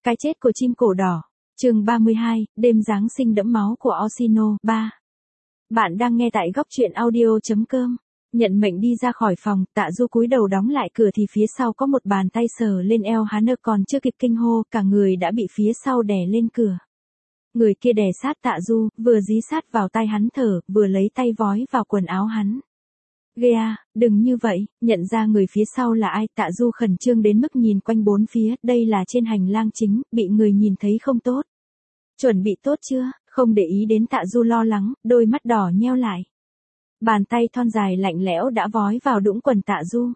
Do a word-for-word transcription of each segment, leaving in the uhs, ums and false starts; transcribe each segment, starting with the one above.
Cái chết của chim cổ đỏ. Chương ba mươi hai, đêm Giáng sinh đẫm máu của Orsino. ba. Bạn đang nghe tại góc truyện audio chấm com. Nhận mệnh đi ra khỏi phòng, Tạ Du cúi đầu đóng lại cửa thì phía sau có một bàn tay sờ lên eo hắn, còn chưa kịp kinh hô, cả người đã bị phía sau đè lên cửa. Người kia đè sát Tạ Du, vừa dí sát vào tai hắn thở, vừa lấy tay vói vào quần áo hắn. Ghê à, đừng như vậy, nhận ra người phía sau là ai, Tạ Du khẩn trương đến mức nhìn quanh bốn phía, đây là trên hành lang chính, bị người nhìn thấy không tốt. Chuẩn bị tốt chưa? Không để ý đến Tạ Du lo lắng, đôi mắt đỏ nheo lại. Bàn tay thon dài lạnh lẽo đã vói vào đũng quần Tạ Du.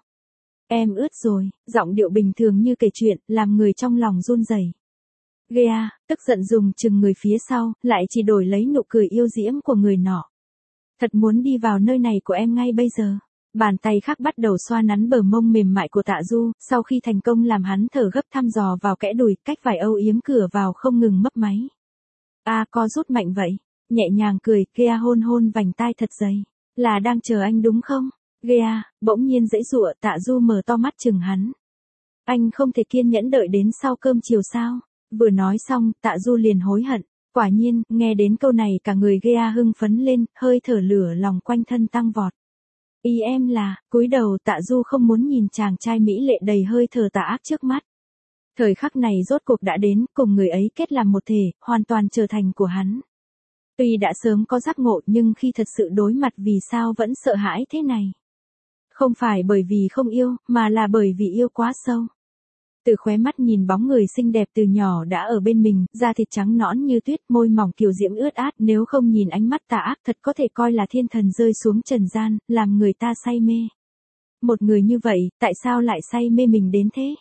Em ướt rồi, giọng điệu bình thường như kể chuyện, làm người trong lòng run rẩy. Ghê à, tức giận dùng chừng người phía sau, lại chỉ đổi lấy nụ cười yêu diễm của người nọ. Thật muốn đi vào nơi này của em ngay bây giờ. Bàn tay khác bắt đầu xoa nắn bờ mông mềm mại của Tạ Du, sau khi thành công làm hắn thở gấp thăm dò vào kẽ đùi, cách vải âu yếm cửa vào không ngừng mấp máy. A à, có rút mạnh vậy? Nhẹ nhàng cười, Ghea hôn hôn vành tai thật dày. Là đang chờ anh đúng không? Ghea, bỗng nhiên giãy giụa, Tạ Du mở to mắt chừng hắn. Anh không thể kiên nhẫn đợi đến sau cơm chiều sao? Vừa nói xong, Tạ Du liền hối hận. Quả nhiên, nghe đến câu này cả người Ghea hưng phấn lên, hơi thở lửa lòng quanh thân tăng vọt. Ý em là, cúi đầu Tạ Du không muốn nhìn chàng trai mỹ lệ đầy hơi thở tà ác trước mắt. Thời khắc này rốt cuộc đã đến, cùng người ấy kết làm một thể, hoàn toàn trở thành của hắn. Tuy đã sớm có giác ngộ nhưng khi thật sự đối mặt vì sao vẫn sợ hãi thế này. Không phải bởi vì không yêu, mà là bởi vì yêu quá sâu. Từ khóe mắt nhìn bóng người xinh đẹp từ nhỏ đã ở bên mình, da thịt trắng nõn như tuyết, môi mỏng kiều diễm ướt át, nếu không nhìn ánh mắt tà ác thật có thể coi là thiên thần rơi xuống trần gian, làm người ta say mê. Một người như vậy, tại sao lại say mê mình đến thế?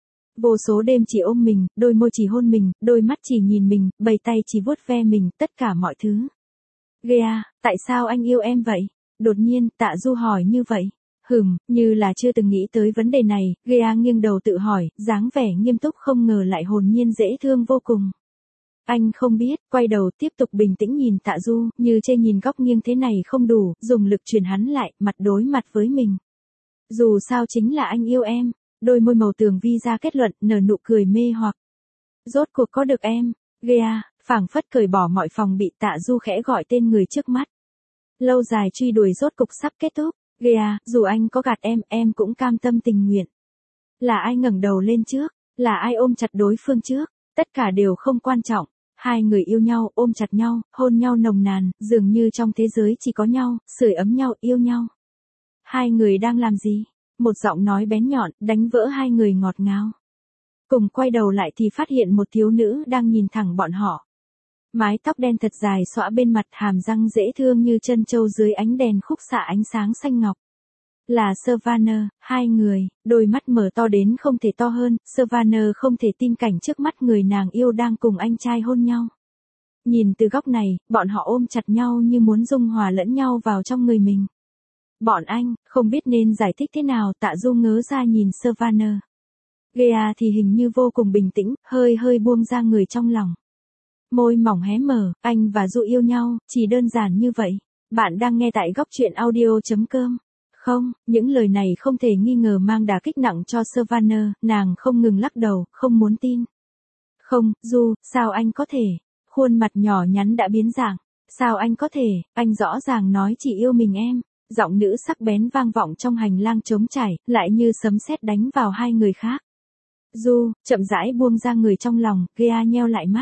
Vô số đêm chỉ ôm mình, đôi môi chỉ hôn mình, đôi mắt chỉ nhìn mình, bầy tay chỉ vuốt ve mình, tất cả mọi thứ. Ghê à, tại sao anh yêu em vậy? Đột nhiên, Tạ Du hỏi như vậy. Hừm, như là chưa từng nghĩ tới vấn đề này, Ghea nghiêng đầu tự hỏi, dáng vẻ nghiêm túc không ngờ lại hồn nhiên dễ thương vô cùng. Anh không biết, quay đầu tiếp tục bình tĩnh nhìn Tạ Du, như chê nhìn góc nghiêng thế này không đủ, dùng lực truyền hắn lại, mặt đối mặt với mình. Dù sao chính là anh yêu em, đôi môi màu tường vi ra kết luận, nở nụ cười mê hoặc. Rốt cuộc có được em, Ghea, phảng phất cởi bỏ mọi phòng bị, Tạ Du khẽ gọi tên người trước mắt. Lâu dài truy đuổi rốt cục sắp kết thúc. Ghea, dù anh có gạt em, em cũng cam tâm tình nguyện. Là ai ngẩng đầu lên trước, là ai ôm chặt đối phương trước, tất cả đều không quan trọng. Hai người yêu nhau, ôm chặt nhau, hôn nhau nồng nàn, dường như trong thế giới chỉ có nhau, sưởi ấm nhau, yêu nhau. Hai người đang làm gì? Một giọng nói bén nhọn, đánh vỡ hai người ngọt ngào. Cùng quay đầu lại thì phát hiện một thiếu nữ đang nhìn thẳng bọn họ. Mái tóc đen thật dài xõa bên mặt, hàm răng dễ thương như chân trâu dưới ánh đèn khúc xạ ánh sáng xanh ngọc. Là Savannah, hai người, đôi mắt mở to đến không thể to hơn, Savannah không thể tin cảnh trước mắt người nàng yêu đang cùng anh trai hôn nhau. Nhìn từ góc này, bọn họ ôm chặt nhau như muốn dung hòa lẫn nhau vào trong người mình. Bọn anh, không biết nên giải thích thế nào, Tạ Du ngớ ra nhìn Savannah. Ghea thì hình như vô cùng bình tĩnh, hơi hơi buông ra người trong lòng. Môi mỏng hé mở, anh và Du yêu nhau, chỉ đơn giản như vậy. Bạn đang nghe tại góc truyện audio chấm com. Không, những lời này không thể nghi ngờ mang đả kích nặng cho Savannah, nàng không ngừng lắc đầu, không muốn tin. Không, Du, sao anh có thể? Khuôn mặt nhỏ nhắn đã biến dạng. Sao anh có thể? Anh rõ ràng nói chỉ yêu mình em. Giọng nữ sắc bén vang vọng trong hành lang trống trải, lại như sấm sét đánh vào hai người khác. Du, chậm rãi buông ra người trong lòng, Ghea nheo lại mắt.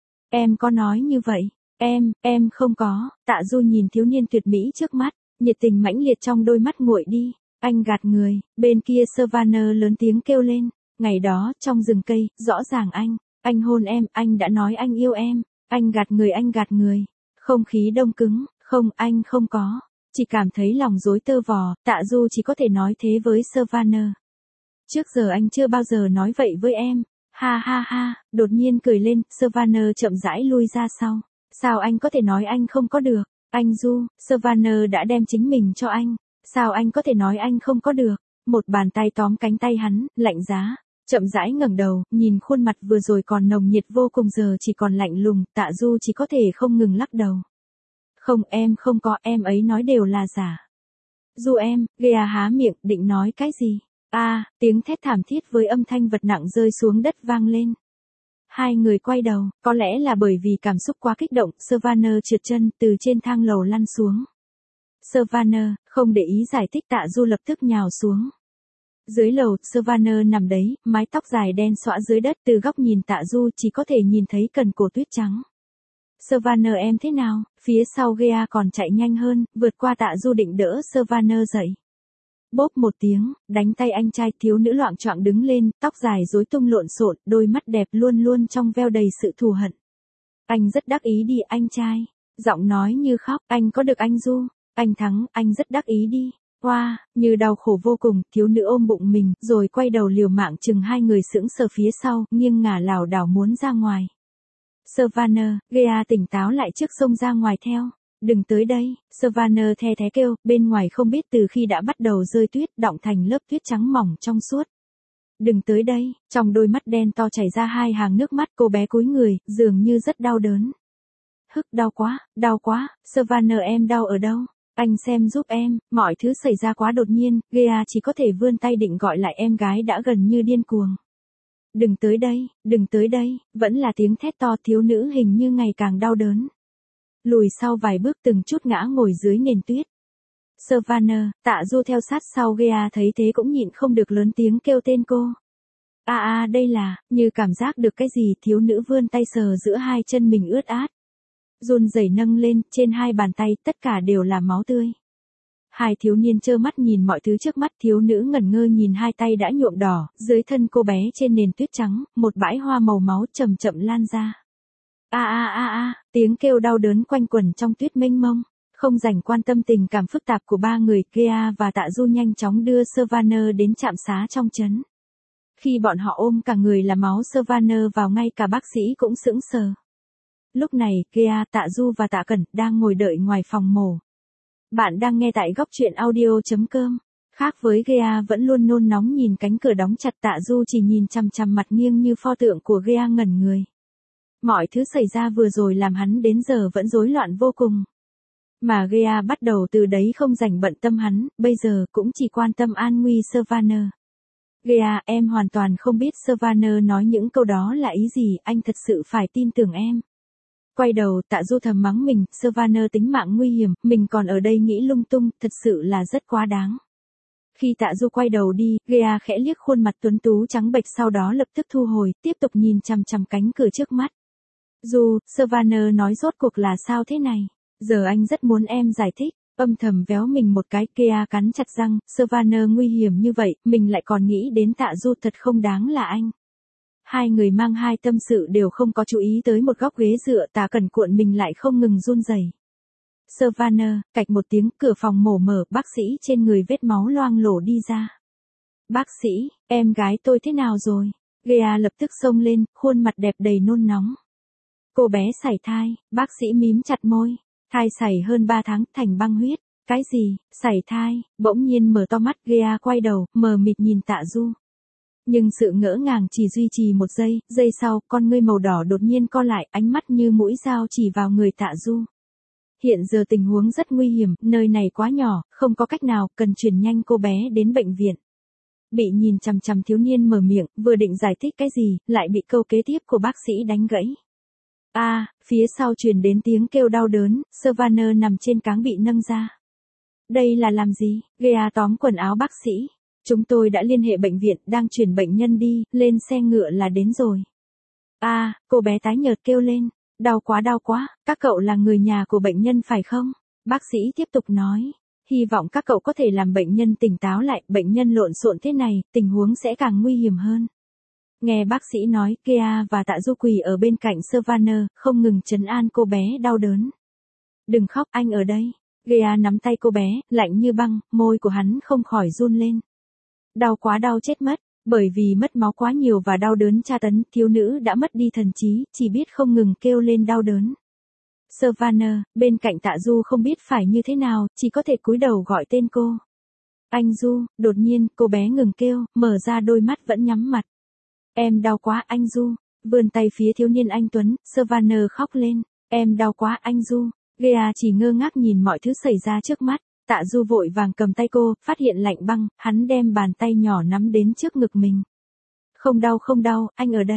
Em có nói như vậy? Em, em không có. Tạ Du nhìn thiếu niên tuyệt mỹ trước mắt, nhiệt tình mãnh liệt trong đôi mắt nguội đi. Anh gạt người, bên kia Savannah lớn tiếng kêu lên. Ngày đó, trong rừng cây, rõ ràng anh, anh hôn em, anh đã nói anh yêu em. Anh gạt người, anh gạt người. Không khí đông cứng, không, anh không có. Chỉ cảm thấy lòng rối tơ vò, Tạ Du chỉ có thể nói thế với Savannah. Trước giờ anh chưa bao giờ nói vậy với em. Ha ha ha, đột nhiên cười lên, Savannah chậm rãi lui ra sau. Sao anh có thể nói anh không có được? Anh Du, Savannah đã đem chính mình cho anh. Sao anh có thể nói anh không có được? Một bàn tay tóm cánh tay hắn, lạnh giá. Chậm rãi ngẩng đầu, nhìn khuôn mặt vừa rồi còn nồng nhiệt vô cùng giờ chỉ còn lạnh lùng, Tạ Du chỉ có thể không ngừng lắc đầu. Không, em không có, em ấy nói đều là giả. Du em, Ghea há miệng, định nói cái gì? A, à, tiếng thét thảm thiết với âm thanh vật nặng rơi xuống đất vang lên. Hai người quay đầu, có lẽ là bởi vì cảm xúc quá kích động, Savannah trượt chân từ trên thang lầu lăn xuống. Savannah, không để ý giải thích, Tạ Du lập tức nhào xuống. Dưới lầu, Savannah nằm đấy, mái tóc dài đen xõa dưới đất, từ góc nhìn Tạ Du chỉ có thể nhìn thấy cần cổ tuyết trắng. Savannah em thế nào? Phía sau Gea còn chạy nhanh hơn, vượt qua Tạ Du định đỡ Savannah dậy. Bốp một tiếng, đánh tay anh trai, thiếu nữ loạng choạng đứng lên, tóc dài rối tung lộn xộn, đôi mắt đẹp luôn luôn trong veo đầy sự thù hận. Anh rất đắc ý đi anh trai. Giọng nói như khóc, anh có được anh Du. Anh thắng, anh rất đắc ý đi. Hoa, wow, như đau khổ vô cùng, thiếu nữ ôm bụng mình, rồi quay đầu liều mạng chừng hai người sững sờ phía sau, nghiêng ngả lảo đảo muốn ra ngoài. Savannah, Gea tỉnh táo lại trước xông ra ngoài theo. Đừng tới đây, Savannah the thé kêu, bên ngoài không biết từ khi đã bắt đầu rơi tuyết, đọng thành lớp tuyết trắng mỏng trong suốt. Đừng tới đây, trong đôi mắt đen to chảy ra hai hàng nước mắt, cô bé cúi người, dường như rất đau đớn. Hức, đau quá, đau quá, Savannah em đau ở đâu? Anh xem giúp em, mọi thứ xảy ra quá đột nhiên, Gea chỉ có thể vươn tay định gọi lại em gái đã gần như điên cuồng. Đừng tới đây, đừng tới đây, vẫn là tiếng thét to, thiếu nữ hình như ngày càng đau đớn. Lùi sau vài bước từng chút ngã ngồi dưới nền tuyết. Savannah, Tạ Du theo sát sau, Gea thấy thế cũng nhịn không được lớn tiếng kêu tên cô. À à đây là, như cảm giác được cái gì, thiếu nữ vươn tay sờ giữa hai chân mình ướt át. Run rẩy nâng lên, trên hai bàn tay, tất cả đều là máu tươi. Hai thiếu niên trơ mắt nhìn mọi thứ trước mắt, thiếu nữ ngẩn ngơ nhìn hai tay đã nhuộm đỏ, dưới thân cô bé trên nền tuyết trắng, một bãi hoa màu máu chậm chậm lan ra. A a a a, tiếng kêu đau đớn quanh quẩn trong tuyết mênh mông, không rảnh quan tâm tình cảm phức tạp của ba người, Gea và Tạ Du nhanh chóng đưa Savannah đến trạm xá trong trấn. Khi bọn họ ôm cả người là máu Savannah vào, ngay cả bác sĩ cũng sững sờ. Lúc này, Gea, Tạ Du và Tạ Cẩn đang ngồi đợi ngoài phòng mổ. Bạn đang nghe tại góc truyện audio chấm com. Khác với Gea vẫn luôn nôn nóng nhìn cánh cửa đóng chặt, Tạ Du chỉ nhìn chằm chằm mặt nghiêng như pho tượng của Gea ngẩn người. Mọi thứ xảy ra vừa rồi làm hắn đến giờ vẫn rối loạn vô cùng. Mà Gea bắt đầu từ đấy không dành bận tâm hắn, bây giờ cũng chỉ quan tâm an nguy Savannah. Gea, em hoàn toàn không biết Savannah nói những câu đó là ý gì, anh thật sự phải tin tưởng em. Quay đầu, Tạ Du thầm mắng mình, Savannah tính mạng nguy hiểm, mình còn ở đây nghĩ lung tung, thật sự là rất quá đáng. Khi Tạ Du quay đầu đi, Gea khẽ liếc khuôn mặt tuấn tú trắng bệch, sau đó lập tức thu hồi, tiếp tục nhìn chằm chằm cánh cửa trước mắt. Du, Savannah nói rốt cuộc là sao thế này? Giờ anh rất muốn em giải thích. Âm thầm véo mình một cái, Gea cắn chặt răng, Savannah nguy hiểm như vậy, mình lại còn nghĩ đến Tạ Du, thật không đáng là anh. Hai người mang hai tâm sự đều không có chú ý tới một góc ghế dựa, Tạ Cẩn cuộn mình lại không ngừng run rẩy. Savannah, cạch một tiếng, cửa phòng mổ mở, bác sĩ trên người vết máu loang lổ đi ra. Bác sĩ, em gái tôi thế nào rồi? Gea lập tức xông lên, khuôn mặt đẹp đầy nôn nóng. Cô bé sảy thai, bác sĩ mím chặt môi. Thai sảy hơn ba tháng, thành băng huyết. Cái gì, sảy thai? Bỗng nhiên mở to mắt, Gea quay đầu, mờ mịt nhìn Tạ Du. Nhưng sự ngỡ ngàng chỉ duy trì một giây, giây sau, con ngươi màu đỏ đột nhiên co lại, ánh mắt như mũi dao chỉ vào người Tạ Du. Hiện giờ tình huống rất nguy hiểm, nơi này quá nhỏ, không có cách nào, cần chuyển nhanh cô bé đến bệnh viện. Bị nhìn chằm chằm, thiếu niên mở miệng, vừa định giải thích cái gì, lại bị câu kế tiếp của bác sĩ đánh gãy. A, à, phía sau truyền đến tiếng kêu đau đớn, Savannah nằm trên cáng bị nâng ra. Đây là làm gì? Gea tóm quần áo bác sĩ. Chúng tôi đã liên hệ bệnh viện, đang chuyển bệnh nhân đi, lên xe ngựa là đến rồi. A, à, cô bé tái nhợt kêu lên. Đau quá đau quá, các cậu là người nhà của bệnh nhân phải không? Bác sĩ tiếp tục nói. Hy vọng các cậu có thể làm bệnh nhân tỉnh táo lại, bệnh nhân lộn xộn thế này, tình huống sẽ càng nguy hiểm hơn. Nghe bác sĩ nói, Gea và Tạ Du quỳ ở bên cạnh Savannah, không ngừng trấn an cô bé đau đớn. Đừng khóc, anh ở đây. Gea nắm tay cô bé, lạnh như băng, môi của hắn không khỏi run lên. Đau quá, đau chết mất, bởi vì mất máu quá nhiều và đau đớn tra tấn, thiếu nữ đã mất đi thần trí, chỉ biết không ngừng kêu lên đau đớn. Savannah, bên cạnh Tạ Du không biết phải như thế nào, chỉ có thể cúi đầu gọi tên cô. Anh Du, đột nhiên, cô bé ngừng kêu, mở ra đôi mắt vẫn nhắm mặt. Em đau quá anh Du, vươn tay phía thiếu niên anh Tuấn, Savannah khóc lên, em đau quá anh Du. Gea chỉ ngơ ngác nhìn mọi thứ xảy ra trước mắt, Tạ Du vội vàng cầm tay cô, phát hiện lạnh băng, hắn đem bàn tay nhỏ nắm đến trước ngực mình. Không đau không đau, anh ở đây.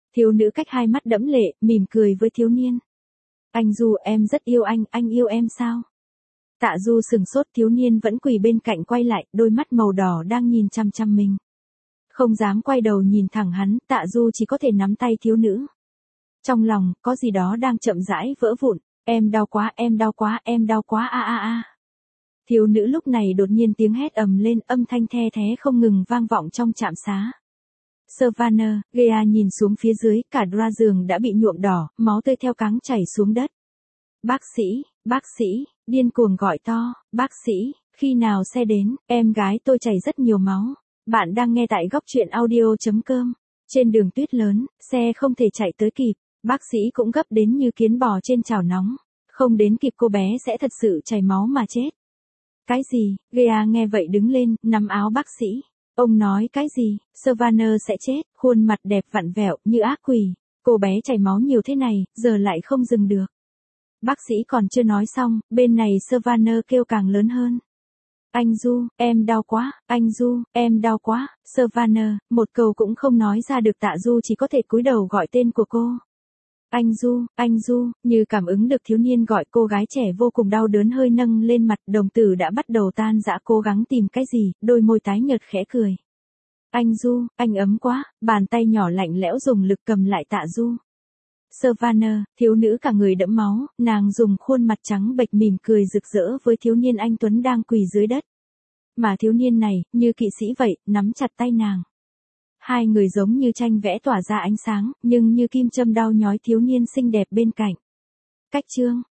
Thiếu nữ cách hai mắt đẫm lệ, mỉm cười với thiếu niên. Anh Du, em rất yêu anh, anh yêu em sao? Tạ Du sừng sốt, thiếu niên vẫn quỳ bên cạnh quay lại, đôi mắt màu đỏ đang nhìn chăm chăm mình. Không dám quay đầu nhìn thẳng hắn, Tạ Du chỉ có thể nắm tay thiếu nữ. Trong lòng, có gì đó đang chậm rãi vỡ vụn, em đau quá, em đau quá, em đau quá a a a. Thiếu nữ lúc này đột nhiên tiếng hét ầm lên, âm thanh the thé không ngừng vang vọng trong trạm xá. Savannah, Gea nhìn xuống phía dưới, cả dra giường đã bị nhuộm đỏ, máu tươi theo cáng chảy xuống đất. Bác sĩ, bác sĩ, điên cuồng gọi to, bác sĩ, khi nào xe đến, em gái tôi chảy rất nhiều máu. Bạn đang nghe tại góc truyện audio.com. Trên đường tuyết lớn, xe không thể chạy tới kịp, bác sĩ cũng gấp đến như kiến bò trên chảo nóng. Không đến kịp cô bé sẽ thật sự chảy máu mà chết. Cái gì? Gea nghe vậy đứng lên, nắm áo bác sĩ. Ông nói cái gì? Savannah sẽ chết, khuôn mặt đẹp vặn vẹo như ác quỷ. Cô bé chảy máu nhiều thế này, giờ lại không dừng được. Bác sĩ còn chưa nói xong, bên này Savannah kêu càng lớn hơn. Anh Du, em đau quá, anh Du, em đau quá, Savannah, một câu cũng không nói ra được. Tạ Du chỉ có thể cúi đầu gọi tên của cô. Anh Du, anh Du, như cảm ứng được thiếu niên gọi cô gái trẻ vô cùng đau đớn hơi nâng lên mặt, đồng tử đã bắt đầu tan rã cố gắng tìm cái gì, đôi môi tái nhợt khẽ cười. Anh Du, anh ấm quá, bàn tay nhỏ lạnh lẽo dùng lực cầm lại Tạ Du. Savannah, thiếu nữ cả người đẫm máu, nàng dùng khuôn mặt trắng bệch mỉm cười rực rỡ với thiếu niên anh tuấn đang quỳ dưới đất. Mà thiếu niên này, như kỵ sĩ vậy, nắm chặt tay nàng. Hai người giống như tranh vẽ tỏa ra ánh sáng, nhưng như kim châm đau nhói thiếu niên xinh đẹp bên cạnh. Cách chương,